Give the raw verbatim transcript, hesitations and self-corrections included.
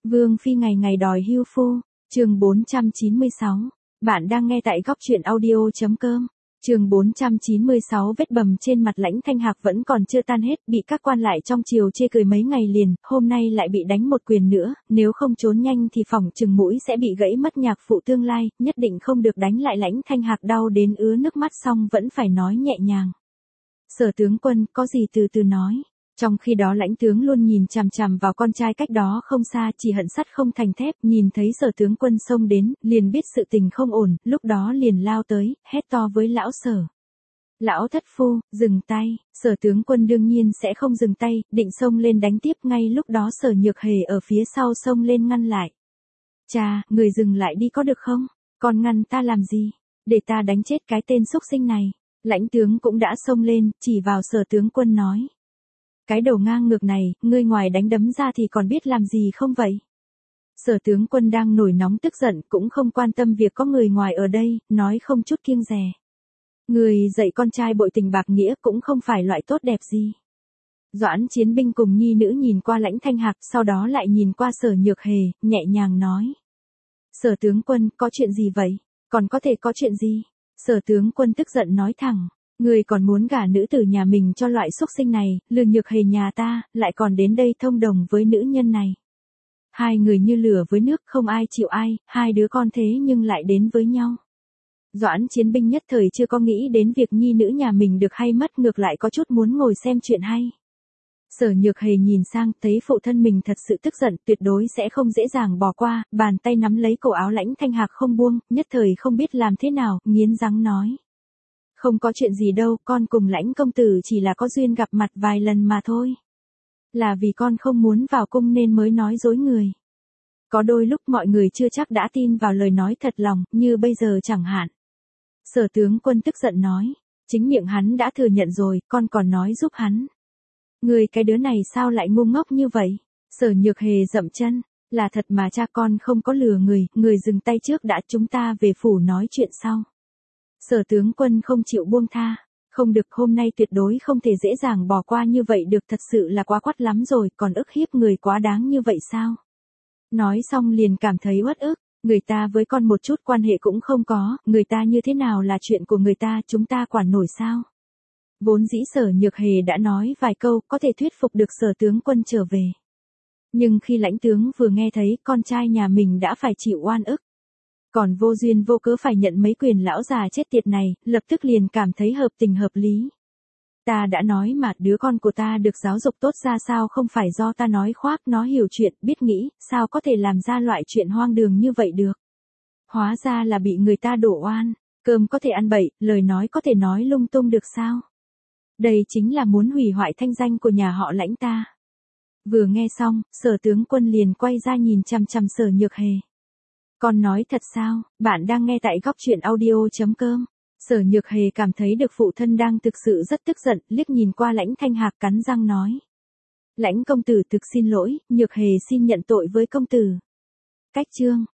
Vương phi ngày ngày đòi hưu phu, chương bốn trăm chín mươi sáu. Bạn đang nghe tại góc truyện audio.com. Chương bốn trăm chín mươi sáu. Vết bầm trên mặt Lãnh Thanh Hạc vẫn còn chưa tan hết, bị các quan lại trong triều chê cười mấy ngày liền, hôm nay lại bị đánh một quyền nữa, nếu không trốn nhanh thì phỏng chừng mũi sẽ bị gãy mất nhạc phụ tương lai, nhất định không được đánh lại. Lãnh Thanh Hạc đau đến ứa nước mắt xong vẫn phải nói nhẹ nhàng. Sở tướng quân, có gì từ từ nói. Trong khi đó Lãnh tướng luôn nhìn chằm chằm vào con trai cách đó không xa, chỉ hận sắt không thành thép, nhìn thấy Sở tướng quân xông đến, liền biết sự tình không ổn, lúc đó liền lao tới, hét to với lão Sở. Lão thất phu, dừng tay. Sở tướng quân đương nhiên sẽ không dừng tay, định xông lên đánh tiếp, ngay lúc đó Sở Nhược Hề ở phía sau xông lên ngăn lại. Cha, người dừng lại đi có được không? Con ngăn ta làm gì? Để ta đánh chết cái tên xúc sinh này. Lãnh tướng cũng đã xông lên, chỉ vào Sở tướng quân nói. Cái đầu ngang ngược này, ngươi ngoài đánh đấm ra thì còn biết làm gì không vậy? Sở tướng quân đang nổi nóng tức giận, cũng không quan tâm việc có người ngoài ở đây, nói không chút kiêng dè. Người dạy con trai bội tình bạc nghĩa cũng không phải loại tốt đẹp gì. Doãn Chiến Binh cùng nhi nữ nhìn qua Lãnh Thanh Hạc, sau đó lại nhìn qua Sở Nhược Hề, nhẹ nhàng nói. Sở tướng quân, có chuyện gì vậy? Còn có thể có chuyện gì? Sở tướng quân tức giận nói thẳng. Người còn muốn gả nữ tử nhà mình cho loại xúc sinh này, Lư Nhược Hề nhà ta, lại còn đến đây thông đồng với nữ nhân này. Hai người như lửa với nước, không ai chịu ai, hai đứa con thế nhưng lại đến với nhau. Doãn Chiến Binh nhất thời chưa có nghĩ đến việc nhi nữ nhà mình được hay mất, ngược lại có chút muốn ngồi xem chuyện hay. Sở Nhược Hề nhìn sang, thấy phụ thân mình thật sự tức giận, tuyệt đối sẽ không dễ dàng bỏ qua, bàn tay nắm lấy cổ áo Lãnh Thanh Hạc không buông, nhất thời không biết làm thế nào, nghiến răng nói. Không có chuyện gì đâu, con cùng Lãnh công tử chỉ là có duyên gặp mặt vài lần mà thôi. Là vì con không muốn vào cung nên mới nói dối người. Có đôi lúc mọi người chưa chắc đã tin vào lời nói thật lòng, như bây giờ chẳng hạn. Sở tướng quân tức giận nói, chính miệng hắn đã thừa nhận rồi, con còn nói giúp hắn. Người cái đứa này sao lại ngu ngốc như vậy? Sở Nhược Hề dậm chân, là thật mà cha, con không có lừa người, người dừng tay trước đã, chúng ta về phủ nói chuyện sau. Sở tướng quân không chịu buông tha. Không được, hôm nay tuyệt đối không thể dễ dàng bỏ qua như vậy được, thật sự là quá quắt lắm rồi, còn ức hiếp người quá đáng như vậy sao? Nói xong liền cảm thấy uất ức, người ta với con một chút quan hệ cũng không có, người ta như thế nào là chuyện của người ta, chúng ta quản nổi sao? Vốn dĩ Sở Nhược Hề đã nói vài câu, có thể thuyết phục được Sở tướng quân trở về. Nhưng khi Lãnh tướng vừa nghe thấy con trai nhà mình đã phải chịu oan ức, còn vô duyên vô cớ phải nhận mấy quyền lão già chết tiệt này, lập tức liền cảm thấy hợp tình hợp lý. Ta đã nói mà, đứa con của ta được giáo dục tốt ra sao không phải do ta nói khoác, nó hiểu chuyện, biết nghĩ, sao có thể làm ra loại chuyện hoang đường như vậy được. Hóa ra là bị người ta đổ oan, cơm có thể ăn bậy, lời nói có thể nói lung tung được sao. Đây chính là muốn hủy hoại thanh danh của nhà họ Lãnh ta. Vừa nghe xong, Sở tướng quân liền quay ra nhìn chằm chằm Sở Nhược Hề. Con nói thật sao? Bạn đang nghe tại góc truyện audio.com. Sở Nhược Hề cảm thấy được phụ thân đang thực sự rất tức giận, liếc nhìn qua Lãnh Thanh Hạc cắn răng nói. Lãnh công tử thực xin lỗi, Nhược Hề xin nhận tội với công tử. Cách chương.